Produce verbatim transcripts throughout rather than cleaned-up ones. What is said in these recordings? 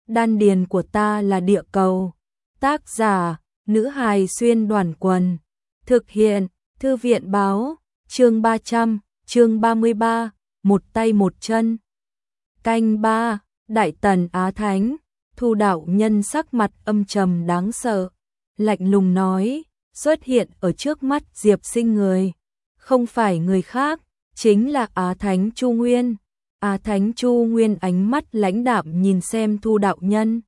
đan điền của ta là địa cầu. Tác giả, nữ hài xuyên đoàn quần. Thực hiện, thư viện báo, chương ba trăm, chương ba mươi ba, một tay một chân. Canh ba, Đại Tần Á Thánh, Thu đạo nhân sắc mặt âm trầm đáng sợ, lạnh lùng nói, xuất hiện ở trước mắt Diệp Sinh người, không phải người khác, chính là Á Thánh Chu Nguyên. Á Thánh Chu Nguyên ánh mắt lãnh đạm nhìn xem Thu đạo nhân,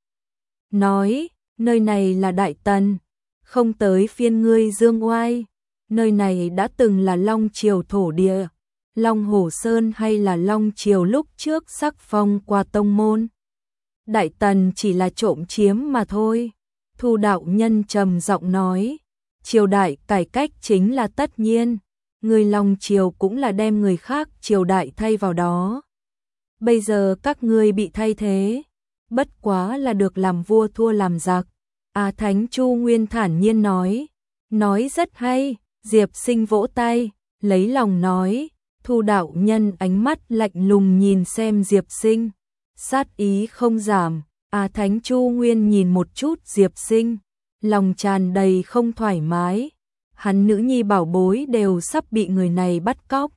nói, nơi này là Đại Tần, không tới phiên ngươi dương oai, nơi này đã từng là Long Triều thổ địa, Long Hổ Sơn hay là Long Triều lúc trước sắc phong qua tông môn. Đại Tần chỉ là trộm chiếm mà thôi. Thu đạo nhân trầm giọng nói, triều đại cải cách chính là tất nhiên, người Long Triều cũng là đem người khác triều đại thay vào đó. Bây giờ các ngươi bị thay thế, bất quá là được làm vua thua làm giặc. Á Thánh Chu Nguyên thản nhiên nói, nói rất hay. Diệp Sinh vỗ tay, lấy lòng nói, Thu đạo nhân ánh mắt lạnh lùng nhìn xem Diệp Sinh, sát ý không giảm. Á Thánh Chu Nguyên nhìn một chút Diệp Sinh, lòng tràn đầy không thoải mái, hắn nữ nhi bảo bối đều sắp bị người này bắt cóc.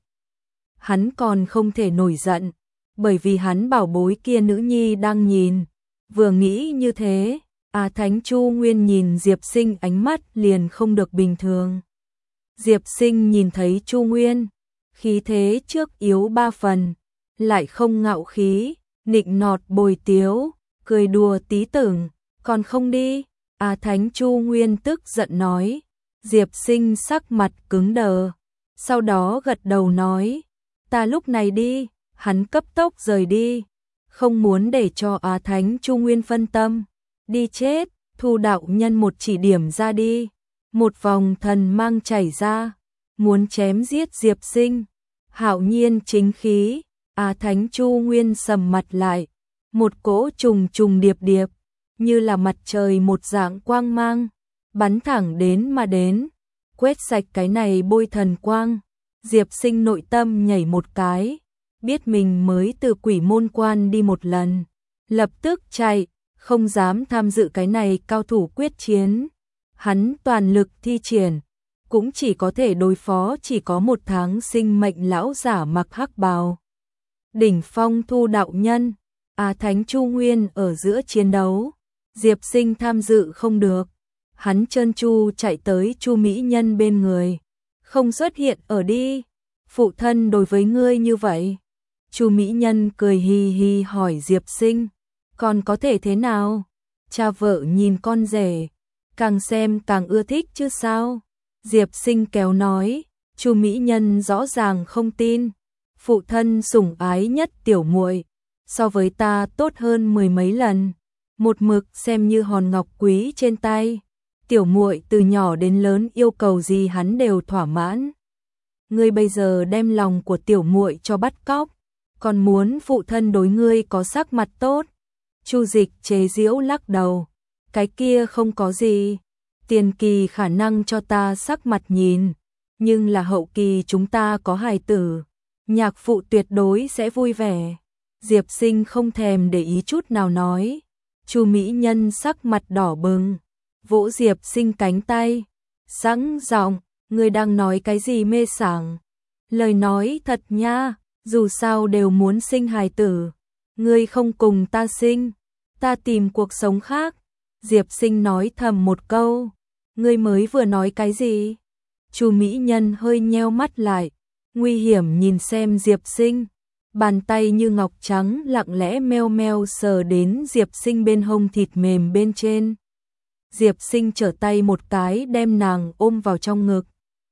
Hắn còn không thể nổi giận, bởi vì hắn bảo bối kia nữ nhi đang nhìn, vừa nghĩ như thế, Á Thánh Chu Nguyên nhìn Diệp Sinh ánh mắt liền không được bình thường. Diệp Sinh nhìn thấy Chu Nguyên, khí thế trước yếu ba phần, lại không ngạo khí, nịnh nọt bồi tiếu, cười đùa tí tưởng, còn không đi. Á Thánh Chu Nguyên tức giận nói. Diệp Sinh sắc mặt cứng đờ, sau đó gật đầu nói, ta lúc này đi. Hắn cấp tốc rời đi, không muốn để cho Á Thánh Chu Nguyên phân tâm. Đi chết. Thu đạo nhân một chỉ điểm ra đi, một vòng thần mang chảy ra, muốn chém giết Diệp Sinh. Hạo nhiên chính khí. Á Thánh Chu Nguyên sầm mặt lại, một cỗ trùng trùng điệp điệp, như là mặt trời một dạng quang mang, bắn thẳng đến mà đến, quét sạch cái này bôi thần quang. Diệp Sinh nội tâm nhảy một cái, biết mình mới từ quỷ môn quan đi một lần, lập tức chạy, không dám tham dự cái này cao thủ quyết chiến. Hắn toàn lực thi triển, cũng chỉ có thể đối phó chỉ có một tháng sinh mệnh lão giả mặc hắc bào. Đỉnh phong Thu đạo nhân, Á Thánh Chu Nguyên ở giữa chiến đấu, Diệp Sinh tham dự không được. Hắn trơn tru chạy tới Chu mỹ nhân bên người, không xuất hiện ở đi. Phụ thân đối với ngươi như vậy. Chu mỹ nhân cười hì hì hỏi Diệp Sinh, còn có thể thế nào? Cha vợ nhìn con rể, càng xem càng ưa thích chứ sao? Diệp Sinh kéo nói. Chu mỹ nhân rõ ràng không tin. Phụ thân sủng ái nhất tiểu muội, so với ta tốt hơn mười mấy lần, một mực xem như hòn ngọc quý trên tay. Tiểu muội từ nhỏ đến lớn yêu cầu gì hắn đều thỏa mãn. Ngươi bây giờ đem lòng của tiểu muội cho bắt cóc, còn muốn phụ thân đối ngươi có sắc mặt tốt. Chu Dịch chế giễu lắc đầu, cái kia không có gì, tiền kỳ khả năng cho ta sắc mặt nhìn, nhưng là hậu kỳ chúng ta có hài tử, nhạc phụ tuyệt đối sẽ vui vẻ. Diệp Sinh không thèm để ý chút nào nói. Chu mỹ nhân sắc mặt đỏ bừng, vỗ Diệp Sinh cánh tay, sẵn giọng, ngươi đang nói cái gì mê sảng? Lời nói thật nha, dù sao đều muốn sinh hài tử, ngươi không cùng ta sinh, ta tìm cuộc sống khác. Diệp Sinh nói thầm một câu, ngươi mới vừa nói cái gì? Chu mỹ nhân hơi nheo mắt lại, nguy hiểm nhìn xem Diệp Sinh, bàn tay như ngọc trắng lặng lẽ meo meo sờ đến Diệp Sinh bên hông thịt mềm bên trên. Diệp Sinh trở tay một cái đem nàng ôm vào trong ngực,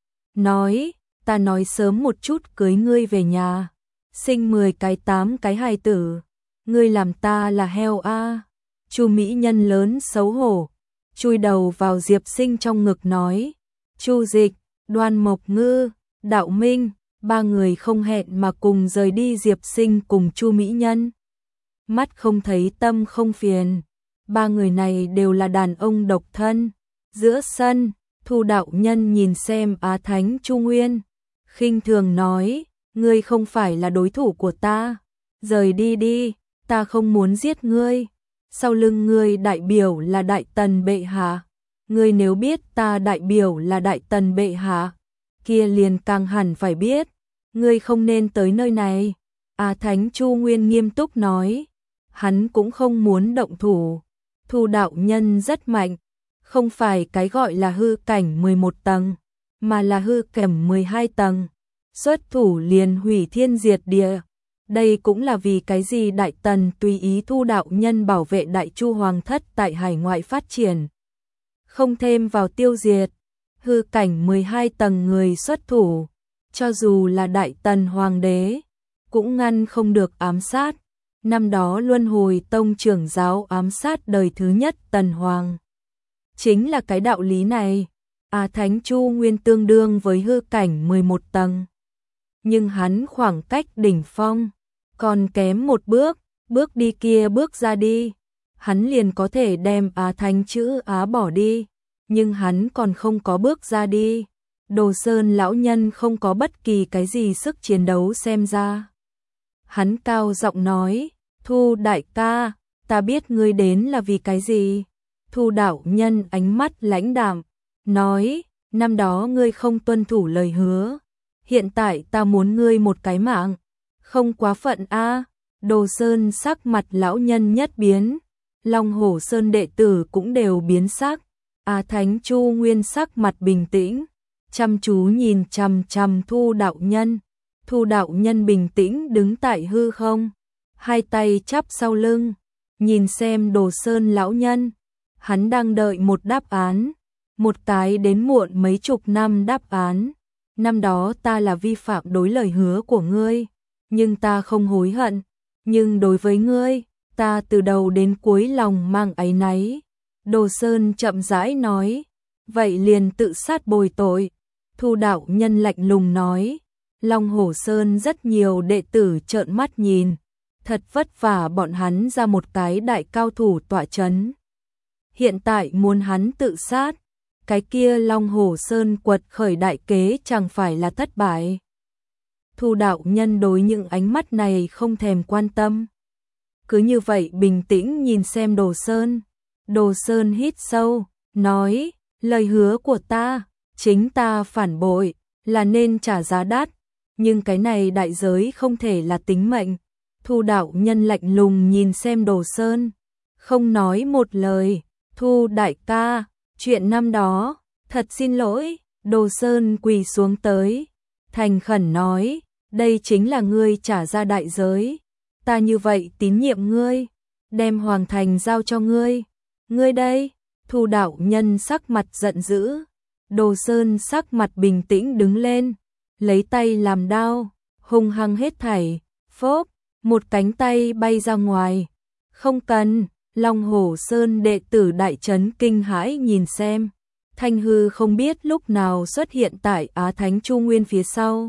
nói, ta nói sớm một chút cưới ngươi về nhà, sinh mười cái tám cái hài tử, ngươi làm ta là heo a. À. Chu mỹ nhân lớn xấu hổ, chui đầu vào Diệp Sinh trong ngực nói. Chu Dịch, Đoan Mộc Ngư, Đạo Minh, ba người không hẹn mà cùng rời đi. Diệp Sinh cùng Chu mỹ nhân, mắt không thấy tâm không phiền, ba người này đều là đàn ông độc thân. Giữa sân, Thu đạo nhân nhìn xem Á Thánh Chu Nguyên, khinh thường nói, ngươi không phải là đối thủ của ta, rời đi đi, ta không muốn giết ngươi. sau lưng ngươi đại biểu là Đại Tần bệ hạ. Ngươi nếu biết ta đại biểu là Đại Tần bệ hạ, kia liền càng hẳn phải biết, ngươi không nên tới nơi này. A Thánh Chu Nguyên nghiêm túc nói, hắn cũng không muốn động thủ. Thu đạo nhân rất mạnh, không phải cái gọi là hư cảnh mười một tầng, mà là hư cảnh mười hai tầng. Xuất thủ liền hủy thiên diệt địa. Đây cũng là vì cái gì Đại Tần tùy ý Thu đạo nhân bảo vệ Đại Chu Hoàng thất tại hải ngoại phát triển, không thêm vào tiêu diệt. Hư cảnh mười hai tầng người xuất thủ, cho dù là Đại Tần Hoàng đế, cũng ngăn không được ám sát. Năm đó Luân Hồi Tông trưởng giáo ám sát đời thứ nhất Tần Hoàng. Chính là cái đạo lý này. A Thánh Chu Nguyên tương đương với hư cảnh mười một tầng. Nhưng hắn khoảng cách đỉnh phong còn kém một bước, bước đi kia bước ra đi, hắn liền có thể đem Á Thánh chữ Á bỏ đi, nhưng hắn còn không có bước ra đi. Đồ Sơn lão nhân không có bất kỳ cái gì sức chiến đấu xem ra. Hắn cao giọng nói, Thu đại ca, ta biết ngươi đến là vì cái gì. Thu đạo nhân ánh mắt lãnh đạm, nói, năm đó ngươi không tuân thủ lời hứa, hiện tại ta muốn ngươi một cái mạng, không quá phận a. À. Đồ Sơn sắc mặt lão nhân nhất biến, Long Hổ Sơn đệ tử cũng đều biến sắc. A à, Thánh Chu Nguyên sắc mặt bình tĩnh, chăm chú nhìn chằm chằm Thu đạo nhân. Thu đạo nhân bình tĩnh đứng tại hư không, hai tay chắp sau lưng, nhìn xem Đồ Sơn lão nhân. Hắn đang đợi một đáp án, một cái đến muộn mấy chục năm đáp án. Năm đó ta là vi phạm đối lời hứa của ngươi, nhưng ta không hối hận. Nhưng đối với ngươi, ta từ đầu đến cuối lòng mang áy náy. Đồ Sơn chậm rãi nói, vậy liền tự sát bồi tội. Thu đạo nhân lạnh lùng nói, Long Hổ Sơn rất nhiều đệ tử trợn mắt nhìn, thật vất vả bọn hắn ra một cái đại cao thủ tọa chấn. Hiện tại muốn hắn tự sát, cái kia Long Hổ Sơn quật khởi đại kế chẳng phải là thất bại. Thu đạo nhân đối những ánh mắt này không thèm quan tâm, cứ như vậy bình tĩnh nhìn xem Đồ Sơn. Đồ Sơn hít sâu, nói, lời hứa của ta, chính ta phản bội, là nên trả giá đắt, nhưng cái này đại giới không thể là tính mệnh. Thu đạo nhân lạnh lùng nhìn xem Đồ Sơn, không nói một lời. Thu đại ca, chuyện năm đó, thật xin lỗi. Đồ Sơn quỳ xuống tới, thành khẩn nói, đây chính là ngươi trả ra đại giới. Ta như vậy tín nhiệm ngươi, đem hoàng thành giao cho ngươi. Ngươi đây, Thu đạo nhân sắc mặt giận dữ. Đồ Sơn sắc mặt bình tĩnh đứng lên, lấy tay làm đao, hung hăng hết thảy, phốp, một cánh tay bay ra ngoài. Không cần. Long Hổ Sơn đệ tử đại trấn kinh hãi nhìn xem, Thanh Hư không biết lúc nào xuất hiện tại Á Thánh Chu Nguyên phía sau.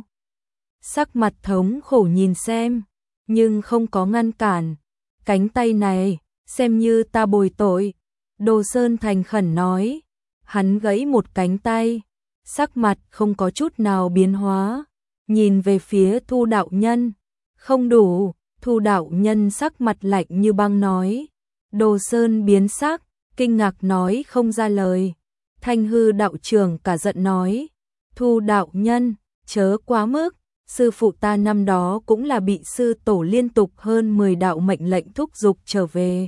Sắc mặt thống khổ nhìn xem, nhưng không có ngăn cản. Cánh tay này, xem như ta bồi tội. Đồ Sơn thành khẩn nói, hắn gãy một cánh tay, sắc mặt không có chút nào biến hóa, nhìn về phía Thu đạo nhân. Không đủ. Thu đạo nhân sắc mặt lạnh như băng nói. Đồ Sơn biến sắc, kinh ngạc nói không ra lời. Thanh Hư đạo trưởng cả giận nói, Thu đạo nhân, chớ quá mức, sư phụ ta năm đó cũng là bị sư tổ liên tục hơn mười đạo mệnh lệnh thúc giục trở về.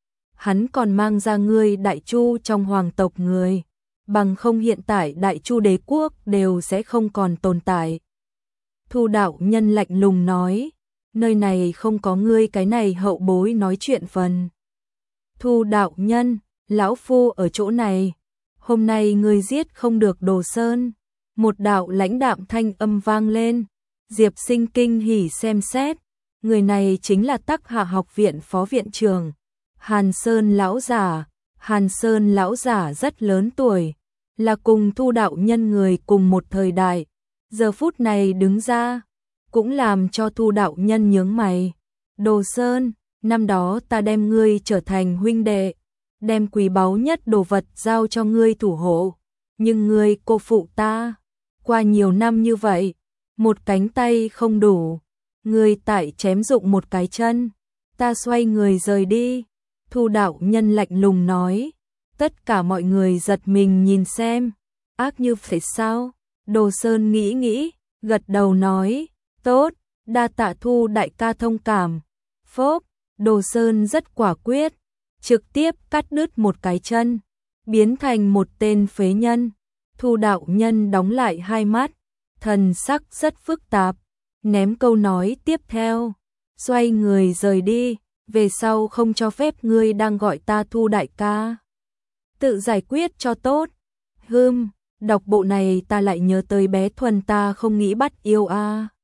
Hắn còn mang ra ngươi Đại Chu trong hoàng tộc người, bằng không hiện tại Đại Chu đế quốc đều sẽ không còn tồn tại. Thu đạo nhân lạnh lùng nói, nơi này không có ngươi cái này hậu bối nói chuyện phần. Thu đạo nhân, lão phu ở chỗ này, hôm nay ngươi giết không được Đồ Sơn. Một đạo lãnh đạm thanh âm vang lên. Diệp Sinh kinh hỉ xem xét, người này chính là Tắc Hạ học viện phó viện trưởng, Hàn Sơn lão giả. Hàn Sơn lão giả rất lớn tuổi, là cùng Thu đạo nhân người cùng một thời đại, giờ phút này đứng ra, cũng làm cho Thu đạo nhân nhướng mày. Đồ Sơn, năm đó ta đem ngươi trở thành huynh đệ, đem quý báu nhất đồ vật giao cho ngươi thủ hộ, nhưng ngươi cô phụ ta. Qua nhiều năm như vậy, một cánh tay không đủ, ngươi tại chém dụng một cái chân, ta xoay người rời đi. Thu đạo nhân lạnh lùng nói. Tất cả mọi người giật mình nhìn xem. Ác như phải sao? Đồ Sơn nghĩ nghĩ, gật đầu nói. Tốt, đa tạ Thu đại ca thông cảm. Phốp, Đồ Sơn rất quả quyết, trực tiếp cắt đứt một cái chân, biến thành một tên phế nhân. Thu đạo nhân đóng lại hai mắt, thần sắc rất phức tạp, ném câu nói tiếp theo, xoay người rời đi, về sau không cho phép ngươi đang gọi ta Thu đại ca. Tự giải quyết cho tốt. Hừm, đọc bộ này ta lại nhớ tới bé Thuần ta không nghĩ bắt yêu a. À.